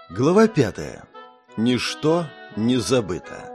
Глава 5. Ничто не забыто.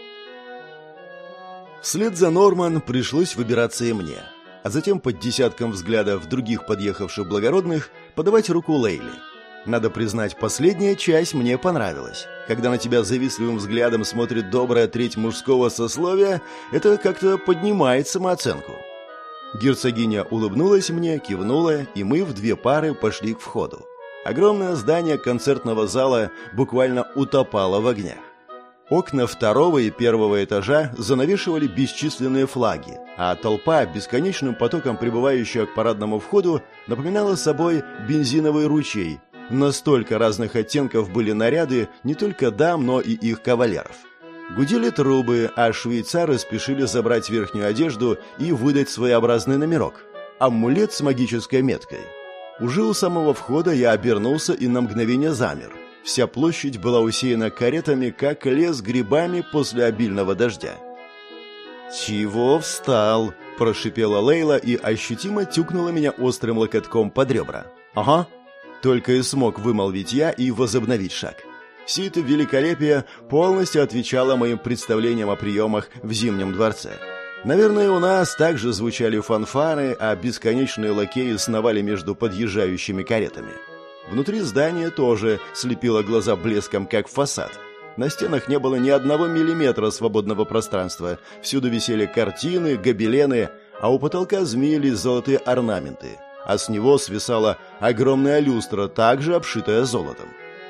Вслед за Норман пришлось выбираться и мне, а затем под десятком взглядов других подъехавших благородных подавать руку Лейли. Надо признать, последняя часть мне понравилась. Когда на тебя завистливым взглядом смотрит добрая треть мужского сословия, это как-то поднимает самооценку. Герцогиня улыбнулась мне, кивнула, и мы в две пары пошли к входу. Огромное здание концертного зала буквально утопало в огнях. Окна второго и первого этажа занавешивали бесчисленные флаги, а толпа, бесконечным потоком прибывающая к парадному входу, напоминала собой бензиновый ручей. Настолько разных оттенков были наряды не только дам, но и их кавалеров. Гудели трубы, а швейцары спешили забрать верхнюю одежду и выдать своеобразный номерок – амулет с магической меткой. Уже у самого входа я обернулся и на мгновение замер. Вся площадь была усеяна каретами, как лес грибами после обильного дождя. «Чего встал?» – прошипела Лейла и ощутимо тюкнула меня острым локотком под ребра. «Ага». Только и смог вымолвить я и возобновить шаг. Все это великолепие полностью отвечало моим представлениям о приемах в Зимнем дворце. Наверное, у нас также звучали фанфары, а бесконечные лакеи сновали между подъезжающими каретами. Внутри здания тоже слепило глаза блеском, как фасад. На стенах не было ни одного миллиметра свободного пространства. Всюду висели картины, гобелены, а у потолка змеились золотые орнаменты. А с него свисала огромная люстра, также обшитая золотом.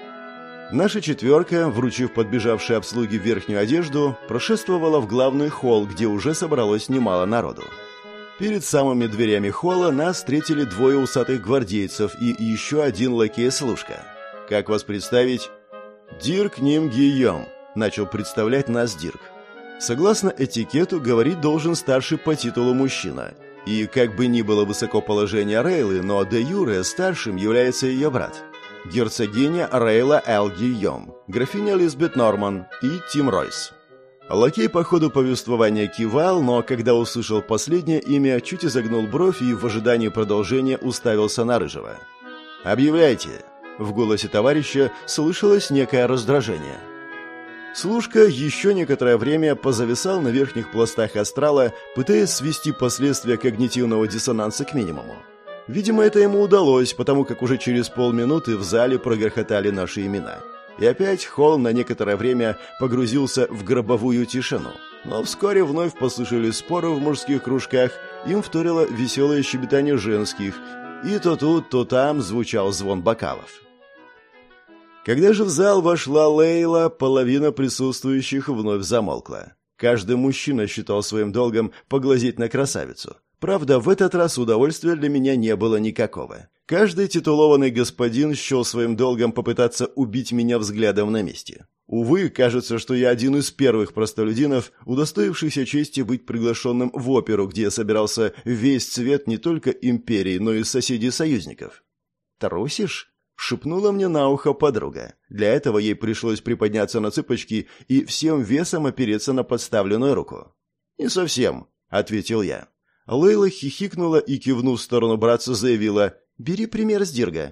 Наша четверка, вручив подбежавшей обслуге верхнюю одежду, прошествовала в главный холл, где уже собралось немало народу. Перед самыми дверями холла нас встретили двое усатых гвардейцев и еще один лакей-служка. Как вас представить? «Дирк Ним Гийом», — начал представлять нас Дирк. Согласно этикету, говорить должен старший по титулу мужчина. И как бы ни было высоко положение Рейлы, но де юре старшим является ее брат. Герцогиня Рейла Эл Гийом, графиня Лизбет Норман и Тим Ройс. Лакей по ходу повествования кивал, но когда услышал последнее имя, чуть изогнул бровь и в ожидании продолжения уставился на Рыжего. «Объявляйте!» В голосе товарища слышалось некое раздражение. Служка еще некоторое время позависал на верхних пластах астрала, пытаясь свести последствия когнитивного диссонанса к минимуму. Видимо, это ему удалось, потому как уже через полминуты в зале прогрохотали наши имена. И опять холл на некоторое время погрузился в гробовую тишину. Но вскоре вновь послышались споры в мужских кружках, им вторило веселое щебетание женских, и то тут, то там звучал звон бокалов. Когда же в зал вошла Лейла, половина присутствующих вновь замолкла. Каждый мужчина считал своим долгом поглазеть на красавицу. Правда, в этот раз удовольствия для меня не было никакого. Каждый титулованный господин счел своим долгом попытаться убить меня взглядом на месте. Увы, кажется, что я один из первых простолюдинов, удостоившихся чести быть приглашенным в оперу, где собирался весь цвет не только империи, но и соседей-союзников. «Трусишь?» — шепнула мне на ухо подруга. Для этого ей пришлось приподняться на цыпочки и всем весом опереться на подставленную руку. «Не совсем», — ответил я. Лейла хихикнула и, кивнув в сторону братца, заявила: «Бери пример с Дирга».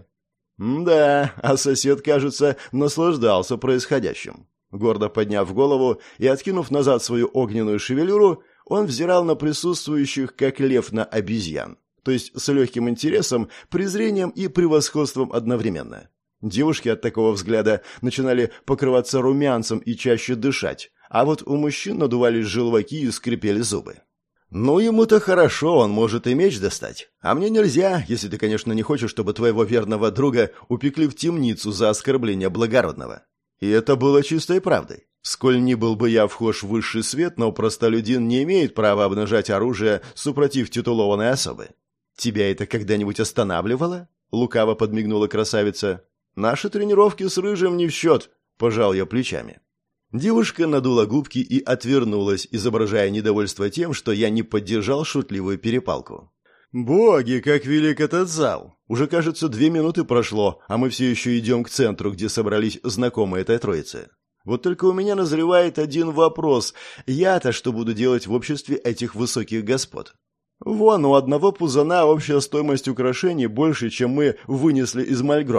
Да, а сосед, кажется, наслаждался происходящим. Гордо подняв голову и откинув назад свою огненную шевелюру, он взирал на присутствующих, как лев на обезьян. То есть с легким интересом, презрением и превосходством одновременно. Девушки от такого взгляда начинали покрываться румянцем и чаще дышать, а вот у мужчин надувались желваки и скрипели зубы. «Ну, ему-то хорошо, он может и меч достать. А мне нельзя, если ты, конечно, не хочешь, чтобы твоего верного друга упекли в темницу за оскорбление благородного». И это было чистой правдой. Сколь ни был бы я вхож в высший свет, но простолюдин не имеет права обнажать оружие супротив титулованной особы. «Тебя это когда-нибудь останавливало?» — лукаво подмигнула красавица. «Наши тренировки с Рыжим не в счет», — пожал я плечами. Девушка надула губки и отвернулась, изображая недовольство тем, что я не поддержал шутливую перепалку. «Боги, как велик этот зал! Уже, кажется, 2 минуты прошло, а мы все еще идем к центру, где собрались знакомые этой троицы. Вот только у меня назревает один вопрос. Я-то что буду делать в обществе этих высоких господ? Вон, у одного пузана общая стоимость украшений больше, чем мы вынесли из Мальгрома.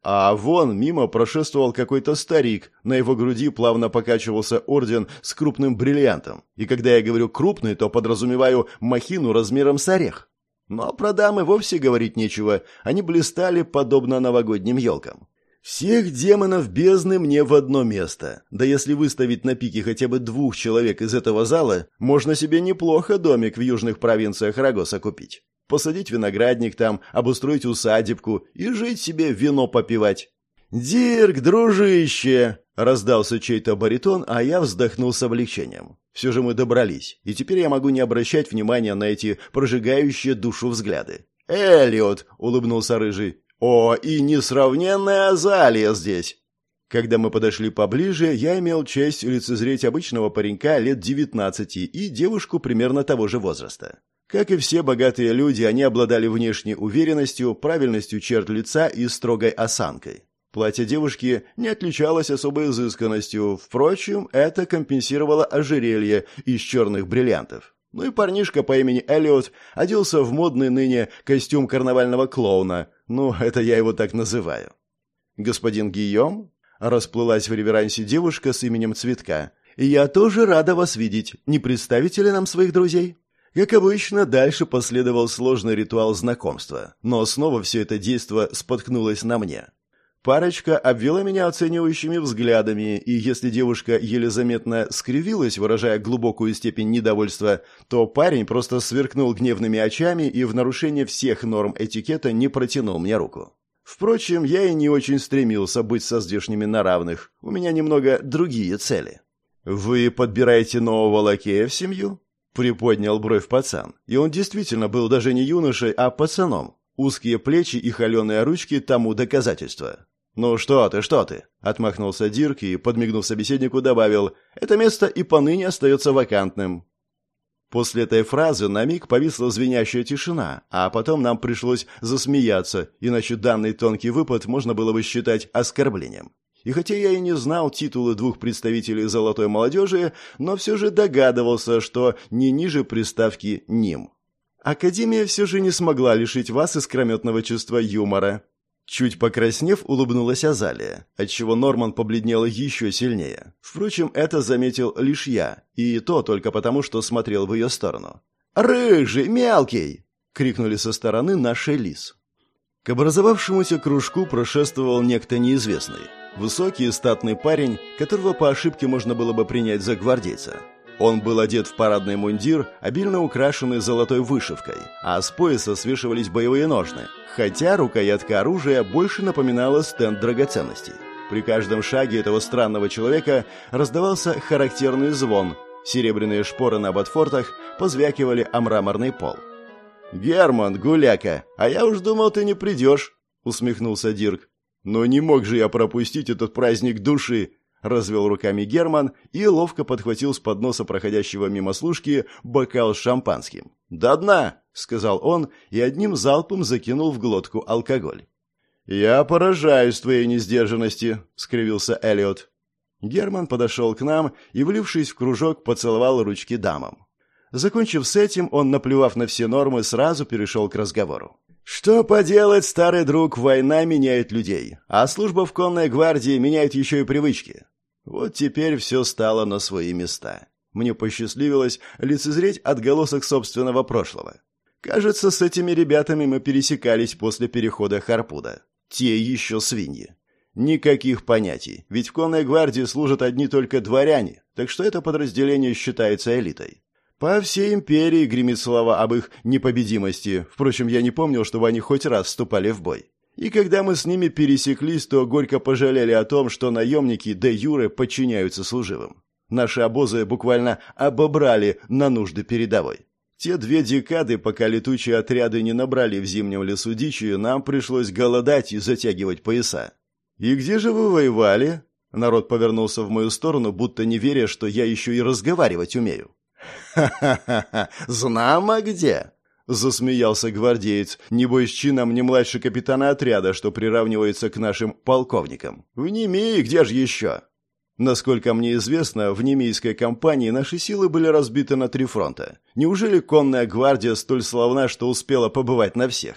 А вон мимо прошествовал какой-то старик, на его груди плавно покачивался орден с крупным бриллиантом. И когда я говорю «крупный», то подразумеваю махину размером с орех. Но про дам и вовсе говорить нечего, они блистали подобно новогодним елкам. Всех демонов бездны мне в одно место. Да если выставить на пике хотя бы 2 человек из этого зала, можно себе неплохо домик в южных провинциях Рагоса купить. Посадить виноградник там, обустроить усадебку и жить себе вино попивать. «Дирк, дружище!» — раздался чей-то баритон, а я вздохнул с облегчением. Все же мы добрались, и теперь я могу не обращать внимания на эти прожигающие душу взгляды. «Эллиот!» — улыбнулся Рыжий. «О, и несравненная Азалия здесь!» Когда мы подошли поближе, я имел честь лицезреть обычного паренька лет 19 и девушку примерно того же возраста. Как и все богатые люди, они обладали внешней уверенностью, правильностью черт лица и строгой осанкой. Платье девушки не отличалось особой изысканностью, впрочем, это компенсировало ожерелье из черных бриллиантов. Ну и парнишка по имени Эллиот оделся в модный ныне костюм карнавального клоуна, это я его так называю. «Господин Гийом?» — расплылась в реверансе девушка с именем Цветка. «Я тоже рада вас видеть. Не представите ли нам своих друзей?» Как обычно, дальше последовал сложный ритуал знакомства, но снова все это действо споткнулось на мне. Парочка обвела меня оценивающими взглядами, и если девушка еле заметно скривилась, выражая глубокую степень недовольства, то парень просто сверкнул гневными очами и в нарушение всех норм этикета не протянул мне руку. Впрочем, я и не очень стремился быть со здешними на равных, у меня немного другие цели. «Вы подбираете нового лакея в семью?» Приподнял бровь пацан, и он действительно был даже не юношей, а пацаном. Узкие плечи и холеные ручки тому доказательство. «Ну что ты?» — отмахнулся Дирк и, подмигнув собеседнику, добавил, «это место и поныне остается вакантным». После этой фразы на миг повисла звенящая тишина, а потом нам пришлось засмеяться, иначе данный тонкий выпад можно было бы считать оскорблением. И хотя я и не знал титулы 2 представителей золотой молодежи, но все же догадывался, что не ниже приставки «ним». Академия все же не смогла лишить вас искрометного чувства юмора. Чуть покраснев, улыбнулась Азалия, отчего Норман побледнел еще сильнее. Впрочем, это заметил лишь я, и то только потому, что смотрел в ее сторону. «Рыжий, мелкий!» — крикнули со стороны нашей Лис. К образовавшемуся кружку прошествовал некто неизвестный. Высокий и статный парень, которого по ошибке можно было бы принять за гвардейца. Он был одет в парадный мундир, обильно украшенный золотой вышивкой, а с пояса свешивались боевые ножны, хотя рукоятка оружия больше напоминала стенд драгоценностей. При каждом шаге этого странного человека раздавался характерный звон, серебряные шпоры на ботфортах позвякивали о мраморный пол. «Герман, гуляка, а я уж думал, ты не придешь», — усмехнулся Дирк. «Но не мог же я пропустить этот праздник души!» — развел руками Герман и ловко подхватил с подноса проходящего мимо служки бокал с шампанским. «До дна!» — сказал он и одним залпом закинул в глотку алкоголь. «Я поражаюсь твоей несдержанности», — скривился Эллиот. Герман подошел к нам и, влившись в кружок, поцеловал ручки дамам. Закончив с этим, он, наплевав на все нормы, сразу перешел к разговору. «Что поделать, старый друг, война меняет людей, а служба в конной гвардии меняет еще и привычки. Вот теперь все стало на свои места. Мне посчастливилось лицезреть отголосок собственного прошлого. Кажется, с этими ребятами мы пересекались после перехода Харпуда. Те еще свиньи. Никаких понятий, ведь в конной гвардии служат одни только дворяне, так что это подразделение считается элитой. По всей империи гремит слова об их непобедимости. Впрочем, я не помнил, чтобы они хоть раз вступали в бой. И когда мы с ними пересеклись, то горько пожалели о том, что наемники де юре подчиняются служивым. Наши обозы буквально обобрали на нужды передовой. Те 2 декады, пока летучие отряды не набрали в зимнем лесу дичи, нам пришлось голодать и затягивать пояса. «И где же вы воевали?» Народ повернулся в мою сторону, будто не веря, что я еще и разговаривать умею. «Ха-ха-ха! Знамо где!» — засмеялся гвардеец, небось чином не младше капитана отряда, что приравнивается к нашим полковникам. «В Немии где же еще?» Насколько мне известно, в немийской кампании наши силы были разбиты на 3 фронта. Неужели конная гвардия столь славна, что успела побывать на всех?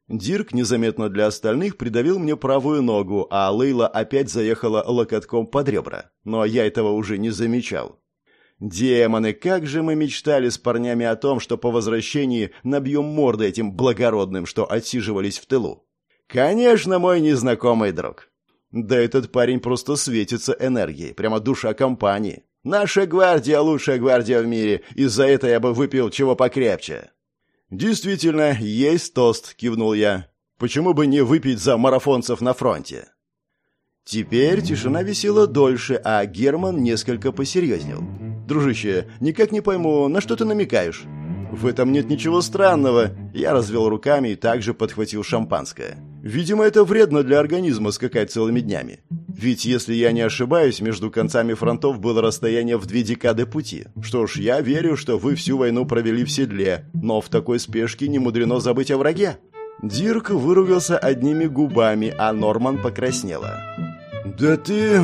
Дирк незаметно для остальных придавил мне правую ногу, а Лейла опять заехала локотком под ребра. Но я этого уже не замечал. Демоны, как же мы мечтали с парнями о том, что по возвращении набьем морды этим благородным, что отсиживались в тылу. Конечно, мой незнакомый друг. Да этот парень просто светится энергией, прямо душа компании. Наша гвардия — лучшая гвардия в мире, и за это я бы выпил чего покрепче. «Действительно, есть тост», — кивнул я. «Почему бы не выпить за марафонцев на фронте?» Теперь тишина висела дольше, а Герман несколько посерьезнел. «Дружище, никак не пойму, на что ты намекаешь?» «В этом нет ничего странного». Я развел руками и также подхватил шампанское. «Видимо, это вредно для организма скакать целыми днями. Ведь, если я не ошибаюсь, между концами фронтов было расстояние в 2 декады пути. Что ж, я верю, что вы всю войну провели в седле, но в такой спешке не мудрено забыть о враге». Дирк выругался одними губами, а Норман покраснела. «Да ты...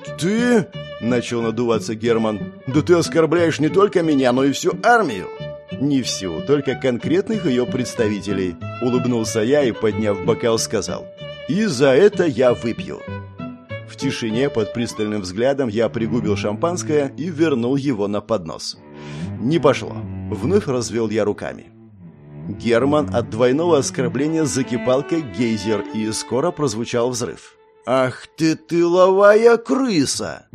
— начал надуваться Герман. «Да ты оскорбляешь не только меня, но и всю армию!» «Не всю, только конкретных ее представителей», — улыбнулся я и, подняв бокал, сказал. «И за это я выпью». В тишине под пристальным взглядом я пригубил шампанское и вернул его на поднос. «Не пошло». Вновь развел я руками. Герман от двойного оскорбления закипал как гейзер, и скоро прозвучал взрыв. «Ах ты тыловая крыса!»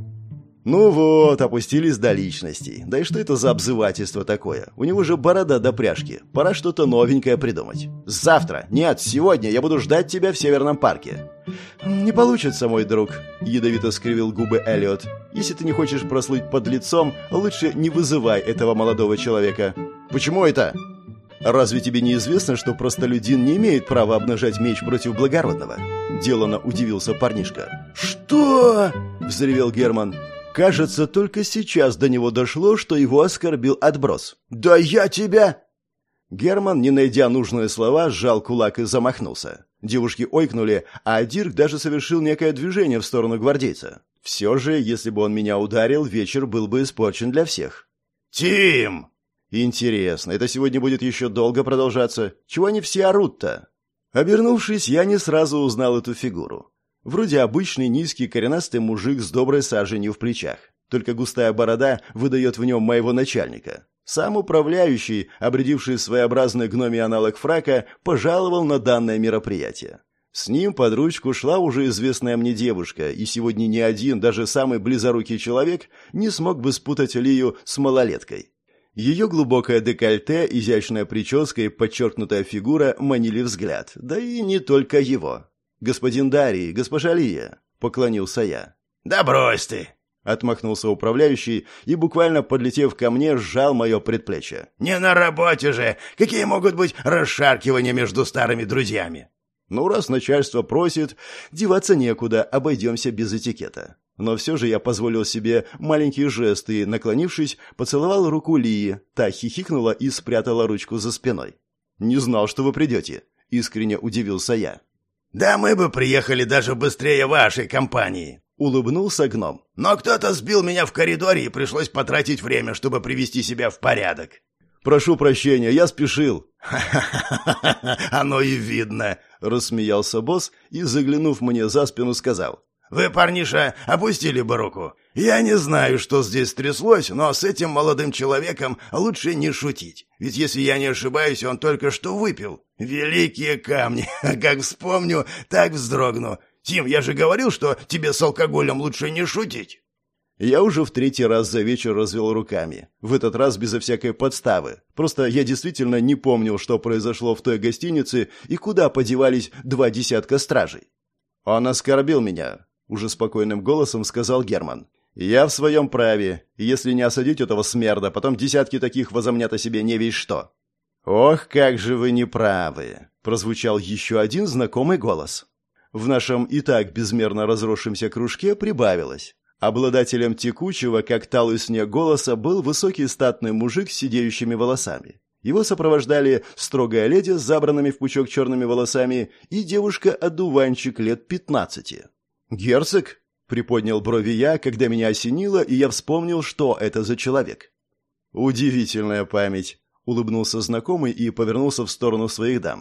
Ну вот, опустились до личностей. Да и что это за обзывательство такое? У него же борода до пряжки. Пора что-то новенькое придумать. Завтра, нет, сегодня я буду ждать тебя в Северном парке. Не получится, мой друг, ядовито скривил губы Эллиот. Если ты не хочешь прослыть подлецом, лучше не вызывай этого молодого человека. Почему это? Разве тебе не известно, что простолюдин не имеет права обнажать меч против благородного? Делано удивился парнишка. Что? Взревел Герман. Кажется, только сейчас до него дошло, что его оскорбил отброс. «Да я тебя!» Герман, не найдя нужные слова, сжал кулак и замахнулся. Девушки ойкнули, а Дирк даже совершил некое движение в сторону гвардейца. Все же, если бы он меня ударил, вечер был бы испорчен для всех. «Тим!» «Интересно, это сегодня будет еще долго продолжаться? Чего они все орут-то?» Обернувшись, я не сразу узнал эту фигуру. Вроде обычный низкий коренастый мужик с доброй саженью в плечах. Только густая борода выдает в нем моего начальника. Сам управляющий, обрядивший своеобразный гномий аналог фрака, пожаловал на данное мероприятие. С ним под ручку шла уже известная мне девушка, и сегодня ни один, даже самый близорукий человек, не смог бы спутать Лию с малолеткой. Ее глубокое декольте, изящная прическа и подчеркнутая фигура манили взгляд, да и не только его. «Господин Дарий, госпожа Лия», — поклонился я. «Да брось ты!» — отмахнулся управляющий и, буквально подлетев ко мне, сжал мое предплечье. «Не на работе же! Какие могут быть расшаркивания между старыми друзьями?» «Ну, раз начальство просит, деваться некуда, обойдемся без этикета». Но все же я позволил себе маленький жест и, наклонившись, поцеловал руку Лии. Та хихикнула и спрятала ручку за спиной. «Не знал, что вы придете», — искренне удивился я. «Да мы бы приехали даже быстрее вашей компании», — улыбнулся гном. «Но кто-то сбил меня в коридоре, и пришлось потратить время, чтобы привести себя в порядок». «Прошу прощения, я спешил». «Ха-ха-ха, оно и видно», — рассмеялся босс и, заглянув мне за спину, сказал. «Вы, парниша, опустили бы руку. Я не знаю, что здесь тряслось, но с этим молодым человеком лучше не шутить. Ведь если я не ошибаюсь, он только что выпил. Великие камни. Как вспомню, так вздрогну. Тим, я же говорил, что тебе с алкоголем лучше не шутить». Я уже в 3-й раз за вечер развел руками. В этот раз безо всякой подставы. Просто я действительно не помнил, что произошло в той гостинице и куда подевались 2 десятка стражей. «Он оскорбил меня», — уже спокойным голосом сказал Герман. «Я в своем праве, и если не осадить этого смерда, потом десятки таких возомнят о себе не весь что». «Ох, как же вы неправы!» — прозвучал еще один знакомый голос. В нашем и так безмерно разросшемся кружке прибавилось. Обладателем текучего, как талый снег, голоса был высокий статный мужик с сидеющими волосами. Его сопровождали строгая леди с забранными в пучок черными волосами и девушка-одуванчик лет 15. «Герцог?» — приподнял брови я, когда меня осенило, и я вспомнил, что это за человек. «Удивительная память», — улыбнулся знакомый и повернулся в сторону своих дам.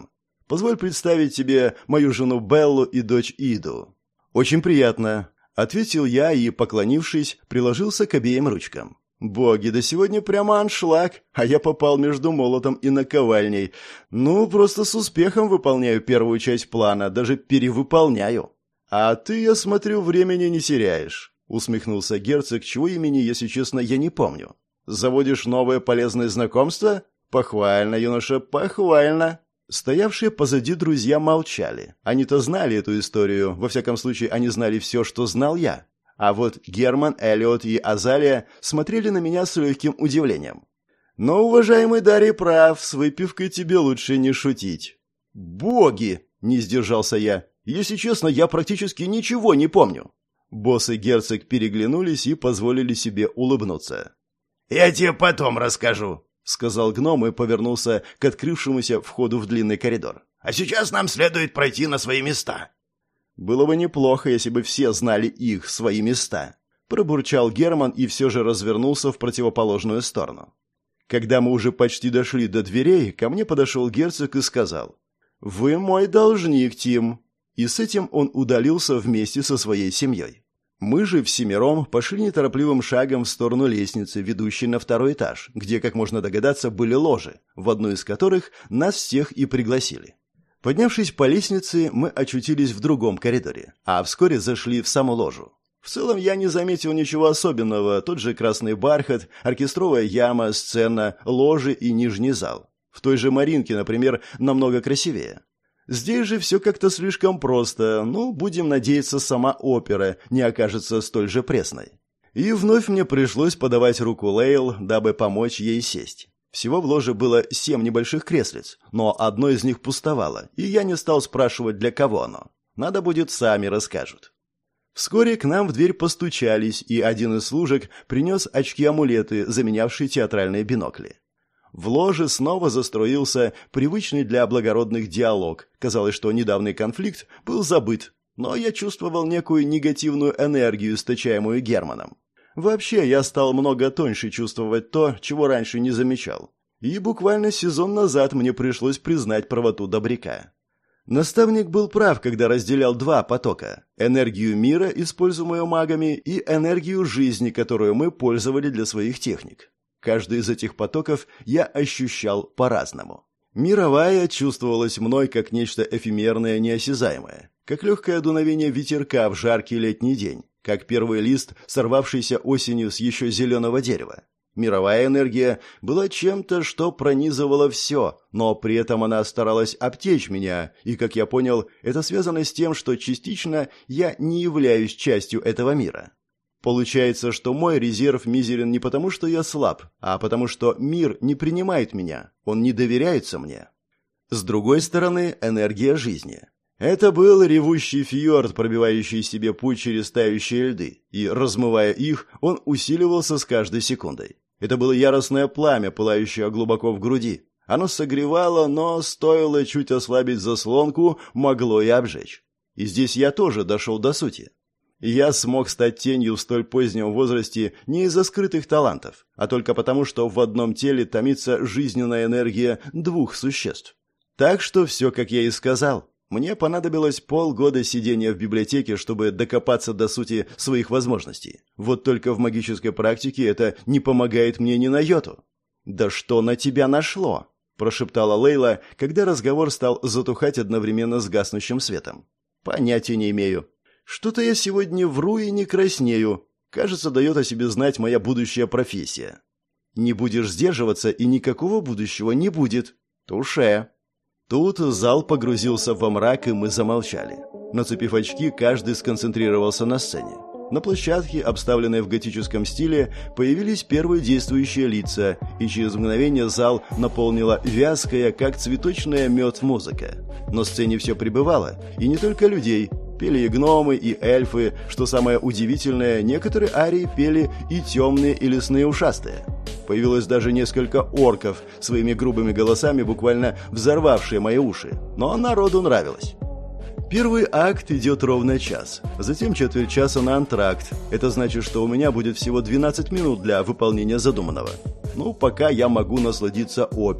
Позволь представить тебе мою жену Беллу и дочь Иду». «Очень приятно», — ответил я и, поклонившись, приложился к обеим ручкам. «Боги, да сегодня прямо аншлаг, а я попал между молотом и наковальней. Ну, просто с успехом выполняю первую часть плана, даже перевыполняю». «А ты, я смотрю, времени не теряешь», — усмехнулся герцог, чего имени, если честно, я не помню. «Заводишь новое полезное знакомство? Похвально, юноша, похвально». Стоявшие позади друзья молчали. Они-то знали эту историю, во всяком случае, они знали все, что знал я. А вот Герман, Эллиот и Азалия смотрели на меня с легким удивлением. «Но, уважаемый Дарий прав, с выпивкой тебе лучше не шутить». «Боги!» — не сдержался я. «Если честно, я практически ничего не помню». Босс и герцог переглянулись и позволили себе улыбнуться. «Я тебе потом расскажу», — сказал гном и повернулся к открывшемуся входу в длинный коридор. «А сейчас нам следует пройти на свои места». «Было бы неплохо, если бы все знали их, свои места», — пробурчал Герман и все же развернулся в противоположную сторону. Когда мы уже почти дошли до дверей, ко мне подошел герцог и сказал: «Вы мой должник, Тим». И с этим он удалился вместе со своей семьей. Мы же всемиром пошли неторопливым шагом в сторону лестницы, ведущей на второй этаж, где, как можно догадаться, были ложи, в одну из которых нас всех и пригласили. Поднявшись по лестнице, мы очутились в другом коридоре, а вскоре зашли в саму ложу. В целом я не заметил ничего особенного, тот же красный бархат, оркестровая яма, сцена, ложи и нижний зал. В той же Маринке, например, намного красивее. Здесь же все как-то слишком просто, но будем надеяться, сама опера не окажется столь же пресной. И вновь мне пришлось подавать руку Лейл, дабы помочь ей сесть. Всего в ложе было 7 небольших креслиц, но одно из них пустовало, и я не стал спрашивать, для кого оно. Надо будет, сами расскажут. Вскоре к нам в дверь постучались, и один из служек принес очки-амулеты, заменявшие театральные бинокли. В ложе снова застроился привычный для благородных диалог. Казалось, что недавний конфликт был забыт, но я чувствовал некую негативную энергию, источаемую Германом. Вообще, я стал много тоньше чувствовать то, чего раньше не замечал. И буквально сезон назад мне пришлось признать правоту Добряка. Наставник был прав, когда разделял два потока – энергию мира, используемую магами, и энергию жизни, которую мы пользовали для своих техник. Каждый из этих потоков я ощущал по-разному. Мировая чувствовалась мной как нечто эфемерное, неосязаемое, как легкое дуновение ветерка в жаркий летний день, как первый лист, сорвавшийся осенью с еще зеленого дерева. Мировая энергия была чем-то, что пронизывало все, но при этом она старалась обтечь меня, и, как я понял, это связано с тем, что частично я не являюсь частью этого мира. Получается, что мой резерв мизерен не потому, что я слаб, а потому, что мир не принимает меня, он не доверяется мне. С другой стороны, энергия жизни. Это был ревущий фьорд, пробивающий себе путь через тающие льды, и, размывая их, он усиливался с каждой секундой. Это было яростное пламя, пылающее глубоко в груди. Оно согревало, но стоило чуть ослабить заслонку, могло и обжечь. И здесь я тоже дошел до сути. Я смог стать тенью в столь позднем возрасте не из-за скрытых талантов, а только потому, что в одном теле томится жизненная энергия двух существ. Так что все, как я и сказал. Мне понадобилось полгода сидения в библиотеке, чтобы докопаться до сути своих возможностей. Вот только в магической практике это не помогает мне ни на йоту. «Да что на тебя нашло?» – прошептала Лейла, когда разговор стал затухать одновременно с гаснущим светом. «Понятия не имею. Что-то я сегодня вру и не краснею. Кажется, дает о себе знать моя будущая профессия. Не будешь сдерживаться, и никакого будущего не будет. Туше». Тут зал погрузился во мрак, и мы замолчали. Нацепив очки, каждый сконцентрировался на сцене. На площадке, обставленной в готическом стиле, появились первые действующие лица, и через мгновение зал наполнила вязкая, как цветочная мед, музыка. На сцене все прибывало, и не только людей. Пели и гномы, и эльфы, что самое удивительное, некоторые арии пели и темные, и лесные ушастые. Появилось даже несколько орков, своими грубыми голосами буквально взорвавшие мои уши, но народу нравилось. Первый акт идет ровно час, затем четверть часа на антракт. Это значит, что у меня будет всего 12 минут для выполнения задуманного. Ну, пока я могу насладиться оперой.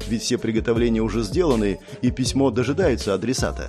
ведь все приготовления уже сделаны, и письмо дожидается адресата.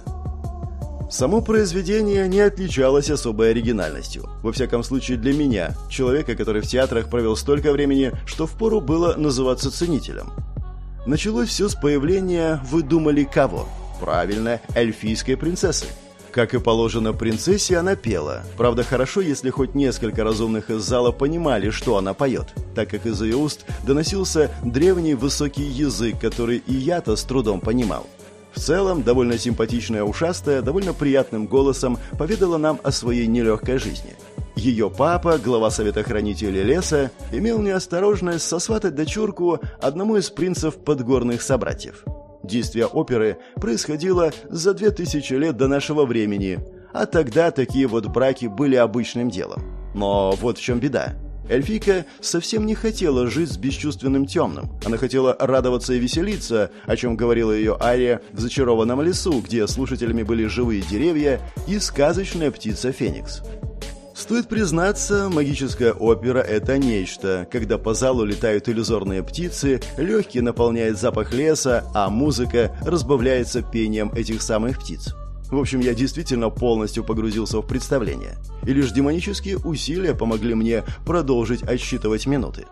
Само произведение не отличалось особой оригинальностью. Во всяком случае для меня, человека, который в театрах провел столько времени, что впору было называться ценителем. Началось все с появления, вы думали, кого? Правильно, эльфийской принцессы. Как и положено принцессе, она пела. Правда, хорошо, если хоть несколько разумных из зала понимали, что она поет, так как из ее уст доносился древний высокий язык, который и я-то с трудом понимал. В целом, довольно симпатичная ушастая, довольно приятным голосом поведала нам о своей нелегкой жизни. Ее папа, глава совета хранителей леса, имел неосторожность сосватать дочурку одному из принцев подгорных собратьев. Действие оперы происходило за 2000 лет до нашего времени, а тогда такие вот браки были обычным делом. Но вот в чем беда. Эльфийка совсем не хотела жить с бесчувственным темным. Она хотела радоваться и веселиться, о чем говорила ее ария в зачарованном лесу, где слушателями были живые деревья и сказочная птица Феникс. Стоит признаться, магическая опера – это нечто, когда по залу летают иллюзорные птицы, легкий наполняет запах леса, а музыка разбавляется пением этих самых птиц. В общем, я действительно полностью погрузился в представление, и лишь демонические усилия помогли мне продолжить отсчитывать минуты.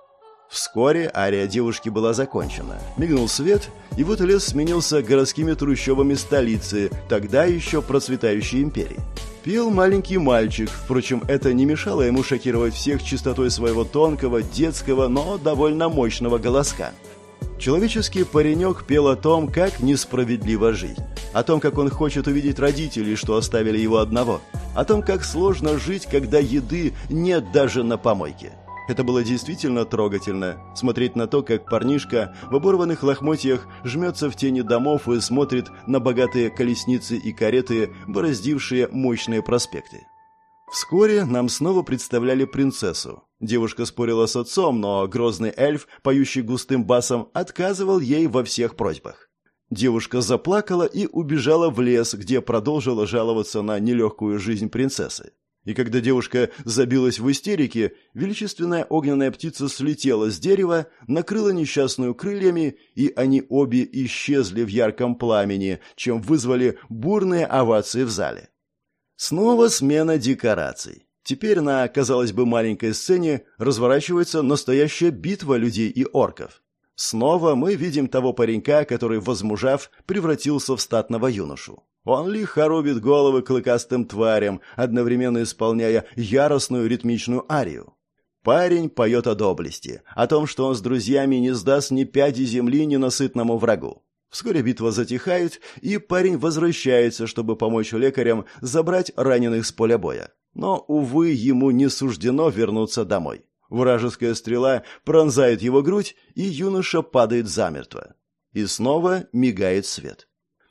Вскоре ария девушки была закончена. Мигнул свет, и вот лес сменился городскими трущобами столицы, тогда еще процветающей империи. Пел маленький мальчик, впрочем, это не мешало ему шокировать всех чистотой своего тонкого, детского, но довольно мощного голоска. Человеческий паренек пел о том, как несправедлива жизнь, о том, как он хочет увидеть родителей, что оставили его одного, о том, как сложно жить, когда еды нет даже на помойке. Это было действительно трогательно, смотреть на то, как парнишка в оборванных лохмотьях жмется в тени домов и смотрит на богатые колесницы и кареты, бороздившие мощные проспекты. Вскоре нам снова представляли принцессу. Девушка спорила с отцом, но грозный эльф, поющий густым басом, отказывал ей во всех просьбах. Девушка заплакала и убежала в лес, где продолжила жаловаться на нелегкую жизнь принцессы. И когда девушка забилась в истерике, величественная огненная птица слетела с дерева, накрыла несчастную крыльями, и они обе исчезли в ярком пламени, чем вызвали бурные овации в зале. Снова смена декораций. Теперь на, казалось бы, маленькой сцене разворачивается настоящая битва людей и орков. Снова мы видим того паренька, который, возмужав, превратился в статного юношу. Он лихо рубит головы клыкастым тварям, одновременно исполняя яростную ритмичную арию. Парень поет о доблести, о том, что он с друзьями не сдаст ни пяди земли ненасытному врагу. Вскоре битва затихает, и парень возвращается, чтобы помочь лекарям забрать раненых с поля боя. Но, увы, ему не суждено вернуться домой. Вражеская стрела пронзает его грудь, и юноша падает замертво. И снова мигает свет.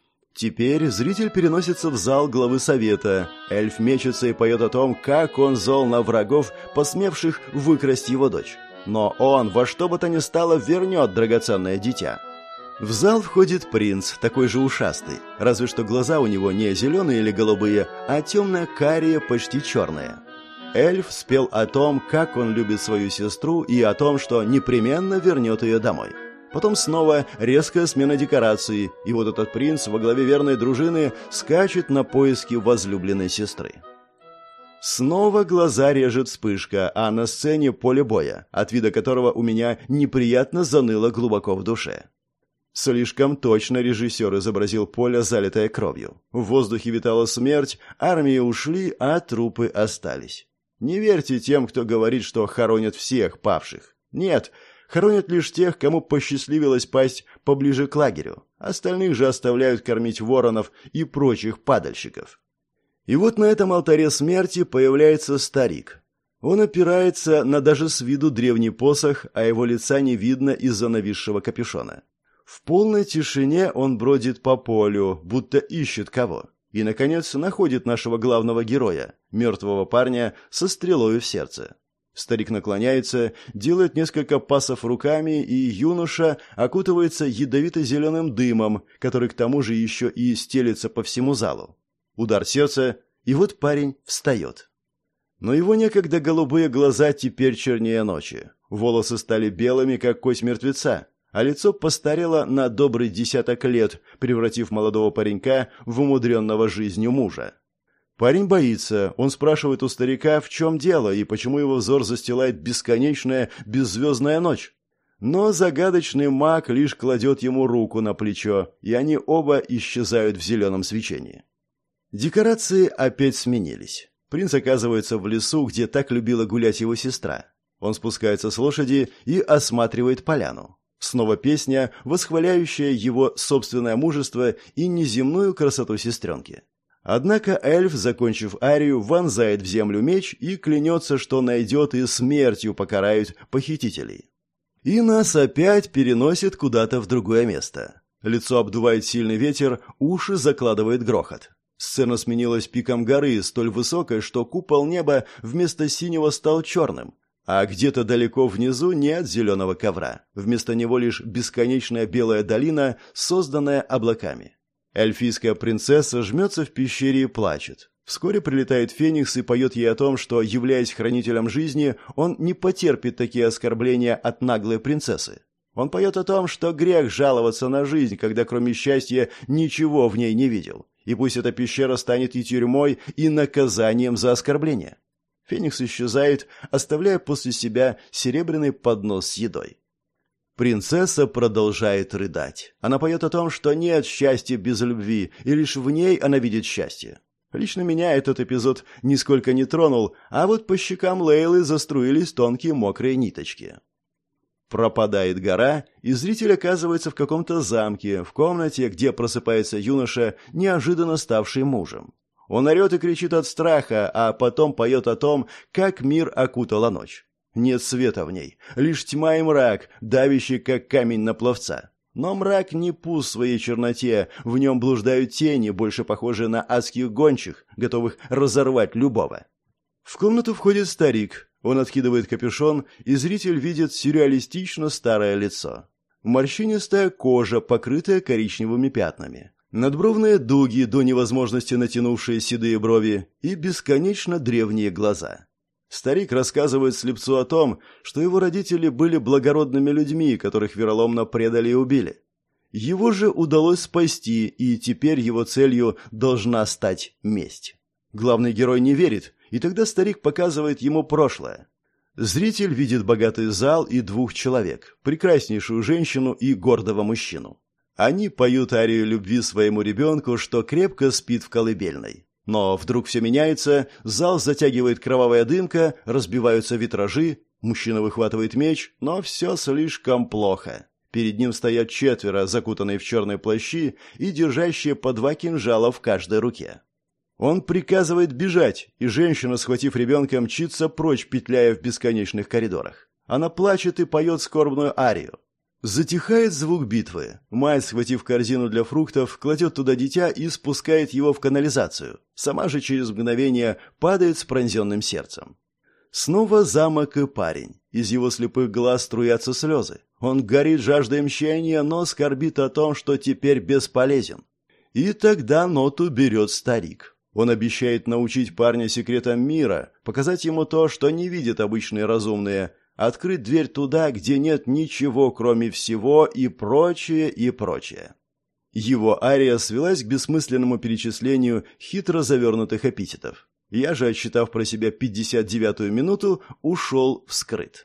Теперь зритель переносится в зал главы совета. Эльф мечется и поет о том, как он зол на врагов, посмевших выкрасть его дочь. Но он во что бы то ни стало вернет драгоценное дитя. В зал входит принц, такой же ушастый, разве что глаза у него не зеленые или голубые, а темно-карие, почти черные. Эльф спел о том, как он любит свою сестру, и о том, что непременно вернет ее домой. Потом снова резкая смена декораций, и вот этот принц во главе верной дружины скачет на поиски возлюбленной сестры. Снова глаза режет вспышка, а на сцене поле боя, от вида которого у меня неприятно заныло глубоко в душе. Слишком точно режиссер изобразил поле, залитое кровью. В воздухе витала смерть, армии ушли, а трупы остались. Не верьте тем, кто говорит, что хоронят всех павших. Нет, хоронят лишь тех, кому посчастливилось пасть поближе к лагерю. Остальных же оставляют кормить воронов и прочих падальщиков. И вот на этом алтаре смерти появляется старик. Он опирается на даже с виду древний посох, а его лица не видно из-за нависшего капюшона. В полной тишине он бродит по полю, будто ищет кого. И, наконец, находит нашего главного героя, мертвого парня со стрелой в сердце. Старик наклоняется, делает несколько пасов руками, и юноша окутывается ядовито-зеленым дымом, который к тому же еще и стелется по всему залу. Удар сердца, и вот парень встает. Но его некогда голубые глаза теперь чернее ночи. Волосы стали белыми, как кость мертвеца, а лицо постарело на добрый 10 лет, превратив молодого паренька в умудренного жизнью мужа. Парень боится, он спрашивает у старика, в чем дело и почему его взор застилает бесконечная беззвездная ночь. Но загадочный маг лишь кладет ему руку на плечо, и они оба исчезают в зеленом свечении. Декорации опять сменились. Принц оказывается в лесу, где так любила гулять его сестра. Он спускается с лошади и осматривает поляну. Снова песня, восхваляющая его собственное мужество и неземную красоту сестренки. Однако эльф, закончив арию, вонзает в землю меч и клянется, что найдет и смертью покарает похитителей. И нас опять переносит куда-то в другое место. Лицо обдувает сильный ветер, уши закладывает грохот. Сцена сменилась пиком горы, столь высокой, что купол неба вместо синего стал черным, а где-то далеко внизу нет зеленого ковра. Вместо него лишь бесконечная белая долина, созданная облаками. Эльфийская принцесса жмется в пещере и плачет. Вскоре прилетает Феникс и поет ей о том, что, являясь хранителем жизни, он не потерпит такие оскорбления от наглой принцессы. Он поет о том, что грех жаловаться на жизнь, когда кроме счастья ничего в ней не видел. И пусть эта пещера станет и тюрьмой, и наказанием за оскорбление. Феникс исчезает, оставляя после себя серебряный поднос с едой. Принцесса продолжает рыдать. Она поет о том, что нет счастья без любви, и лишь в ней она видит счастье. Лично меня этот эпизод нисколько не тронул, а вот по щекам Лейлы заструились тонкие мокрые ниточки. Пропадает гора, и зритель оказывается в каком-то замке, в комнате, где просыпается юноша, неожиданно ставший мужем. Он орет и кричит от страха, а потом поет о том, как мир окутала ночь. Нет света в ней, лишь тьма и мрак, давящий, как камень на пловца. Но мрак не пуст в своей черноте, в нем блуждают тени, больше похожие на адских гончих, готовых разорвать любого. В комнату входит старик. Он откидывает капюшон, и зритель видит сюрреалистично старое лицо. Морщинистая кожа, покрытая коричневыми пятнами. Надбровные дуги, до невозможности натянувшие седые брови, и бесконечно древние глаза. Старик рассказывает слепцу о том, что его родители были благородными людьми, которых вероломно предали и убили. Его же удалось спасти, и теперь его целью должна стать месть. Главный герой не верит, и тогда старик показывает ему прошлое. Зритель видит богатый зал и двух человек, прекраснейшую женщину и гордого мужчину. Они поют арию любви своему ребенку, что крепко спит в колыбельной. Но вдруг все меняется, зал затягивает кровавая дымка, разбиваются витражи, мужчина выхватывает меч, но все слишком плохо. Перед ним стоят 4, закутанные в черные плащи и держащие по 2 кинжала в каждой руке. Он приказывает бежать, и женщина, схватив ребенка, мчится прочь, петляя в бесконечных коридорах. Она плачет и поет скорбную арию. Затихает звук битвы. Мать, схватив корзину для фруктов, кладет туда дитя и спускает его в канализацию. Сама же через мгновение падает с пронзенным сердцем. Снова замок и парень. Из его слепых глаз струятся слезы. Он горит жаждой мщения, но скорбит о том, что теперь бесполезен. И тогда ноту берет старик. Он обещает научить парня секретам мира, показать ему то, что не видят обычные разумные, открыть дверь туда, где нет ничего, кроме всего, и прочее, и прочее. Его ария свелась к бессмысленному перечислению хитро завернутых эпитетов. Я же, отсчитав про себя 59-ю минуту, ушел вскрыт.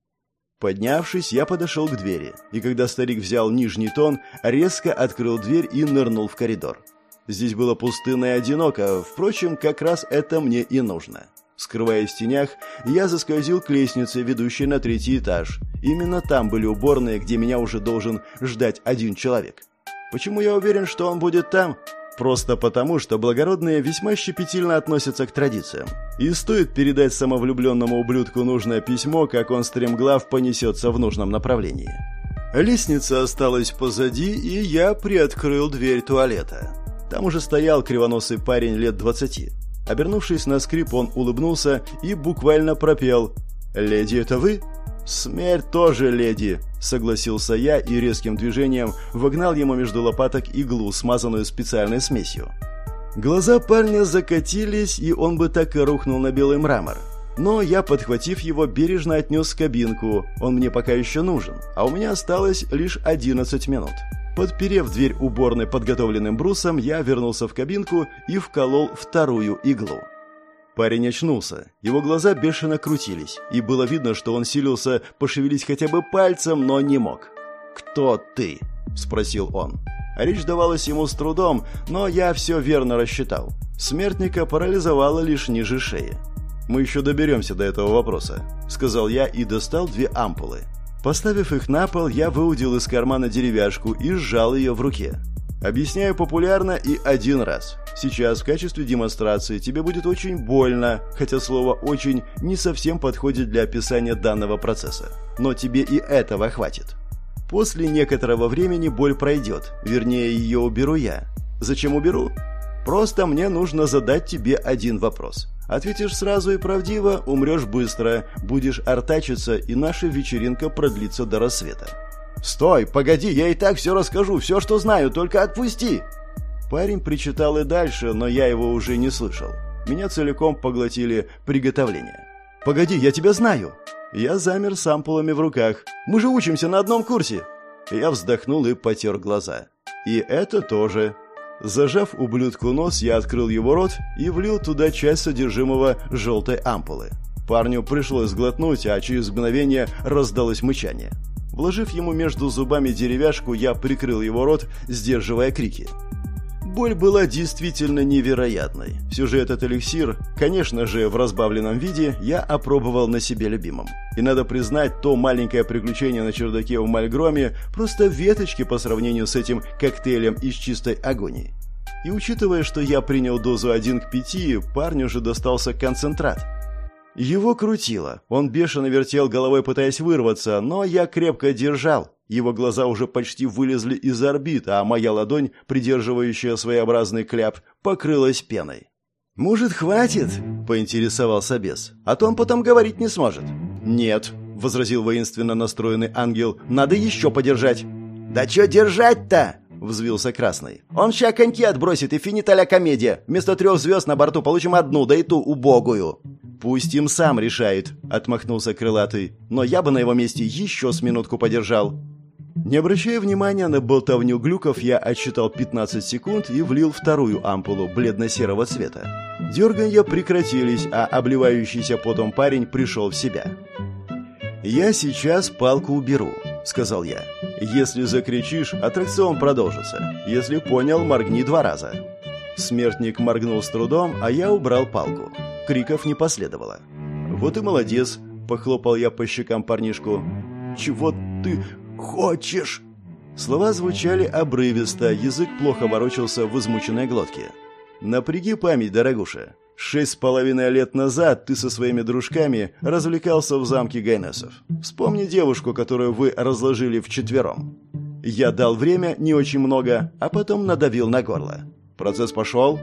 Поднявшись, я подошел к двери, и когда старик взял нижний тон, резко открыл дверь и нырнул в коридор. Здесь было пустынно и одиноко, впрочем, как раз это мне и нужно. Скрываясь в тенях, я заскользил к лестнице, ведущей на 3-й этаж. Именно там были уборные, где меня уже должен ждать 1 человек. Почему я уверен, что он будет там? Просто потому, что благородные весьма щепетильно относятся к традициям. И стоит передать самовлюбленному ублюдку нужное письмо, как он стремглав понесется в нужном направлении. Лестница осталась позади, и я приоткрыл дверь туалета. Там уже стоял кривоносый парень лет 20. Обернувшись на скрип, он улыбнулся и буквально пропел: «Леди, это вы?» «Смерть тоже леди», — согласился я и резким движением вогнал ему между лопаток иглу, смазанную специальной смесью. Глаза парня закатились, и он бы так и рухнул на белый мрамор. Но я, подхватив его, бережно отнес в кабинку. Он мне пока еще нужен, а у меня осталось лишь 11 минут. Подперев дверь уборной подготовленным брусом, я вернулся в кабинку и вколол вторую иглу. Парень очнулся. Его глаза бешено крутились, и было видно, что он силился пошевелить хотя бы пальцем, но не мог. «Кто ты?» – спросил он. Речь давалась ему с трудом, но я все верно рассчитал. Смертника парализовало лишь ниже шеи. «Мы еще доберемся до этого вопроса», – сказал я и достал 2 ампулы. Поставив их на пол, я выудил из кармана деревяшку и сжал ее в руке. Объясняю популярно и один раз. Сейчас в качестве демонстрации тебе будет очень больно, хотя слово «очень» не совсем подходит для описания данного процесса. Но тебе и этого хватит. После некоторого времени боль пройдет, вернее, ее уберу я. Зачем уберу? Просто мне нужно задать тебе один вопрос. Ответишь сразу и правдиво, умрешь быстро, будешь артачиться, и наша вечеринка продлится до рассвета. «Стой, погоди, я и так все расскажу, все, что знаю, только отпусти!» Парень причитал и дальше, но я его уже не слышал. Меня целиком поглотили приготовления. «Погоди, я тебя знаю!» Я замер с ампулами в руках. «Мы же учимся на одном курсе!» Я вздохнул и потер глаза. «И это тоже!» Зажав ублюдку нос, я открыл его рот и влил туда часть содержимого желтой ампулы. Парню пришлось сглотнуть, а через мгновение раздалось мычание. Вложив ему между зубами деревяшку, я прикрыл его рот, сдерживая крики. Боль была действительно невероятной. Все же этот эликсир, конечно же, в разбавленном виде, я опробовал на себе любимом. И надо признать, то маленькое приключение на чердаке в Мальгроме просто веточки по сравнению с этим коктейлем из чистой агонии. И учитывая, что я принял дозу 1 к 5, парню же достался концентрат. Его крутило. Он бешено вертел головой, пытаясь вырваться, но я крепко держал. Его глаза уже почти вылезли из орбит, а моя ладонь, придерживающая своеобразный кляп, покрылась пеной. «Может, хватит?» – поинтересовался бес. «А то он потом говорить не сможет». «Нет», – возразил воинственно настроенный ангел, – «надо еще подержать». «Да что держать-то?» – взвился Красный. «Он ща коньки отбросит, и финита ля комедия. Вместо 3 звезд на борту получим 1, да и ту убогую». «Пусть им сам решает», — отмахнулся Крылатый. «Но я бы на его месте еще с минутку подержал». Не обращая внимания на болтовню глюков, я отсчитал 15 секунд и влил вторую ампулу бледно-серого цвета. Дерганья прекратились, а обливающийся потом парень пришел в себя. «Я сейчас палку уберу», — сказал я. «Если закричишь, аттракцион продолжится. Если понял, моргни 2 раза». Смертник моргнул с трудом, а я убрал палку. Криков не последовало. «Вот и молодец», — похлопал я по щекам парнишку. «Чего ты хочешь?» Слова звучали обрывисто, язык плохо ворочался в измученной глотке. «Напряги память, дорогуша. 6,5 лет назад ты со своими дружками развлекался в замке Гайнесов. Вспомни девушку, которую вы разложили вчетвером. Я дал время, не очень много, а потом надавил на горло. Процесс пошел?»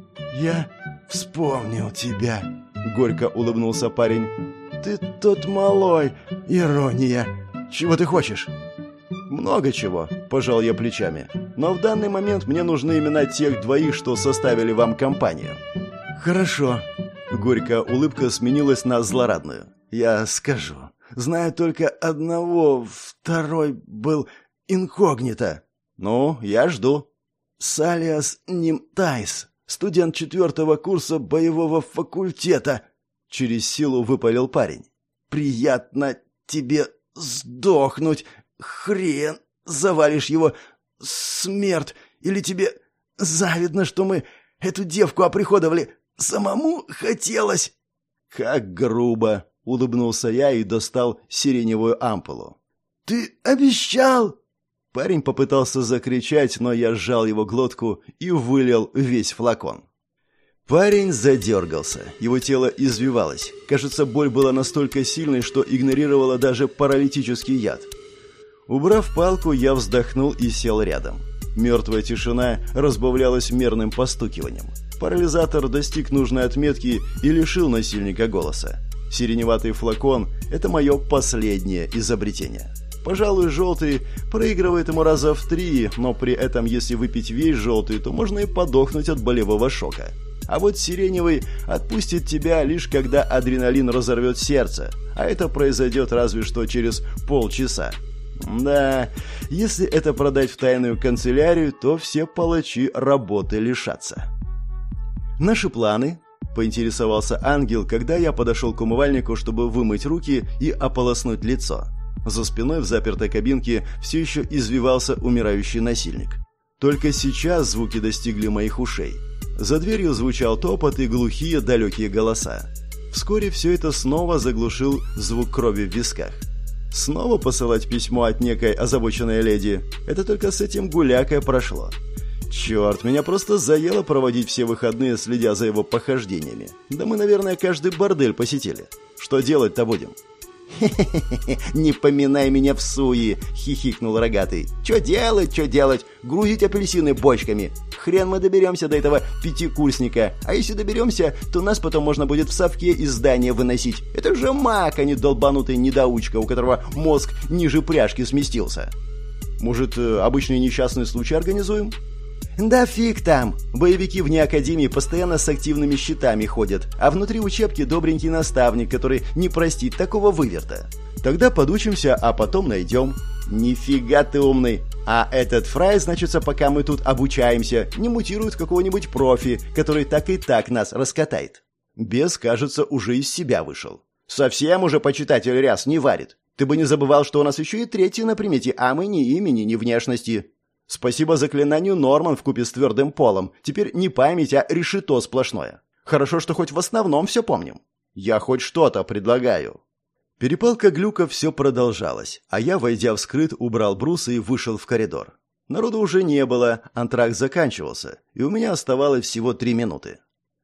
«Я вспомнил тебя», — горько улыбнулся парень. «Ты тот малой. Ирония. Чего ты хочешь?» «Много чего», — пожал я плечами. «Но в данный момент мне нужны имена тех 2, что составили вам компанию». «Хорошо». Горькая улыбка сменилась на злорадную. «Я скажу. Знаю только одного. Второй был инкогнито». «Ну, я жду». «Салиас Нимтайс. Студент 4 курса боевого факультета», — через силу выпалил парень. «Приятно тебе сдохнуть. Хрен завалишь его. Смерть. Или тебе завидно, что мы эту девку оприходовали? Самому хотелось». «Как грубо», — улыбнулся я и достал сиреневую ампулу. «Ты обещал!» Парень попытался закричать, но я сжал его глотку и вылил весь флакон. Парень задергался, его тело извивалось. Кажется, боль была настолько сильной, что игнорировала даже паралитический яд. Убрав палку, я вздохнул и сел рядом. Мертвая тишина разбавлялась мерным постукиванием. Парализатор достиг нужной отметки и лишил насильника голоса. Сиреневатый флакон – это мое последнее изобретение. Пожалуй, желтый проигрывает ему раза в 3, но при этом, если выпить весь желтый, то можно и подохнуть от болевого шока. А вот сиреневый отпустит тебя лишь когда адреналин разорвет сердце, а это произойдет разве что через полчаса. Да, если это продать в тайную канцелярию, то все палачи работы лишатся. Наши планы, поинтересовался ангел, когда я подошел к умывальнику, чтобы вымыть руки и ополоснуть лицо. За спиной в запертой кабинке все еще извивался умирающий насильник. Только сейчас звуки достигли моих ушей. За дверью звучал топот и глухие далекие голоса. Вскоре все это снова заглушил звук крови в висках. Снова посылать письмо от некой озабоченной леди? Это только с этим гулякой прошло. Черт, меня просто заело проводить все выходные, следя за его похождениями. Да мы, наверное, каждый бордель посетили. Что делать-то будем? «Хе-хе-хе, не поминай меня в суе!» — хихикнул рогатый. «Чё делать? Грузить апельсины бочками. Хрен мы доберемся до этого пятикурсника. А если доберемся, то нас потом можно будет в совке из здания выносить. Это же маг, а не долбанутый недоучка, у которого мозг ниже пряжки сместился. Может, обычный несчастный случай организуем?» «Да фиг там! Боевики вне академии постоянно с активными щитами ходят, а внутри учебки добренький наставник, который не простит такого выверта. Тогда подучимся, а потом найдем». «Нифига ты умный! А этот фрай, значится, пока мы тут обучаемся, не мутирует какого-нибудь профи, который так и так нас раскатает». Бес, кажется, уже из себя вышел. «Совсем уже почитатель ряс не варит. Ты бы не забывал, что у нас еще и третий на примете, а мы ни имени, ни внешности». Спасибо заклинанию Норман вкупе с твердым полом. Теперь не память, а решето сплошное. Хорошо, что хоть в основном все помним. Я хоть что-то предлагаю. Перепалка глюков все продолжалась, а я, войдя в скрыт, убрал брусы и вышел в коридор. Народу уже не было, антракт заканчивался, и у меня оставалось всего 3 минуты.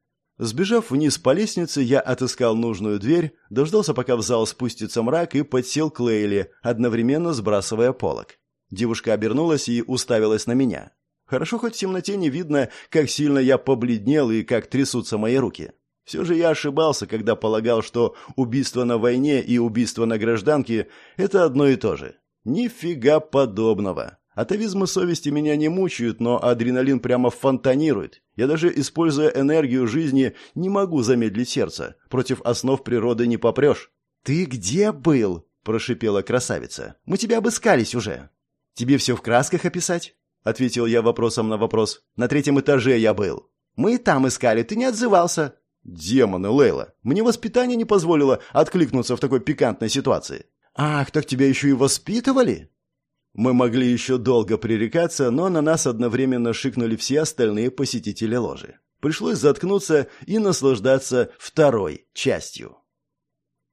Сбежав вниз по лестнице, я отыскал нужную дверь, дождался, пока в зал спустится мрак, и подсел к Лейле, одновременно сбрасывая полог. Девушка обернулась и уставилась на меня. Хорошо, хоть в темноте не видно, как сильно я побледнел и как трясутся мои руки. Все же я ошибался, когда полагал, что убийство на войне и убийство на гражданке – это одно и то же. Нифига подобного. Атовизмы совести меня не мучают, но адреналин прямо фонтанирует. Я даже, используя энергию жизни, не могу замедлить сердце. Против основ природы не попрешь. «Ты где был?» – прошипела красавица. «Мы тебя обыскались уже». «Тебе все в красках описать?» — ответил я вопросом на вопрос. «На 3-м этаже я был». «Мы и там искали, ты не отзывался». «Демоны, Лейла, мне воспитание не позволило откликнуться в такой пикантной ситуации». «Ах, так тебя еще и воспитывали?» Мы могли еще долго пререкаться, но на нас одновременно шикнули все остальные посетители ложи. Пришлось заткнуться и наслаждаться второй частью.